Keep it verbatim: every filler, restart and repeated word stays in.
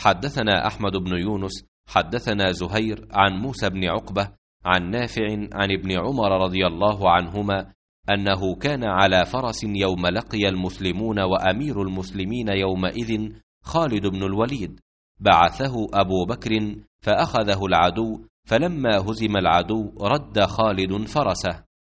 حدثنا أحمد بن يونس حدثنا زهير عن موسى بن عقبة عن نافع عن ابن عمر رضي الله عنهما أنه كان على فرس يوم لقي المسلمون، وأمير المسلمين يومئذ خالد بن الوليد، بعثه أبو بكر فأخذه العدو، فلما هزم العدو رد خالد فرسه